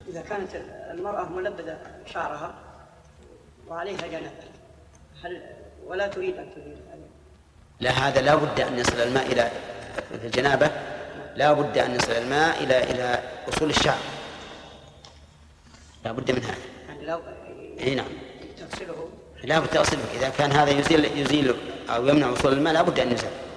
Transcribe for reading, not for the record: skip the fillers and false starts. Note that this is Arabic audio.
إذا كانت المرأة ملبدة شعرها وعليها جنابة ولا تريد أن تزيل عليه؟ لا، هذا لا بد أن يصل الماء إلى الجنابة، لا بد أن يصل الماء إلى أصول الشعر، لا بد من هذا. يعني لو نعم تغسله لا بد تغسله. إذا كان هذا يزيل أو يمنع وصول الماء لا بد أن يزال.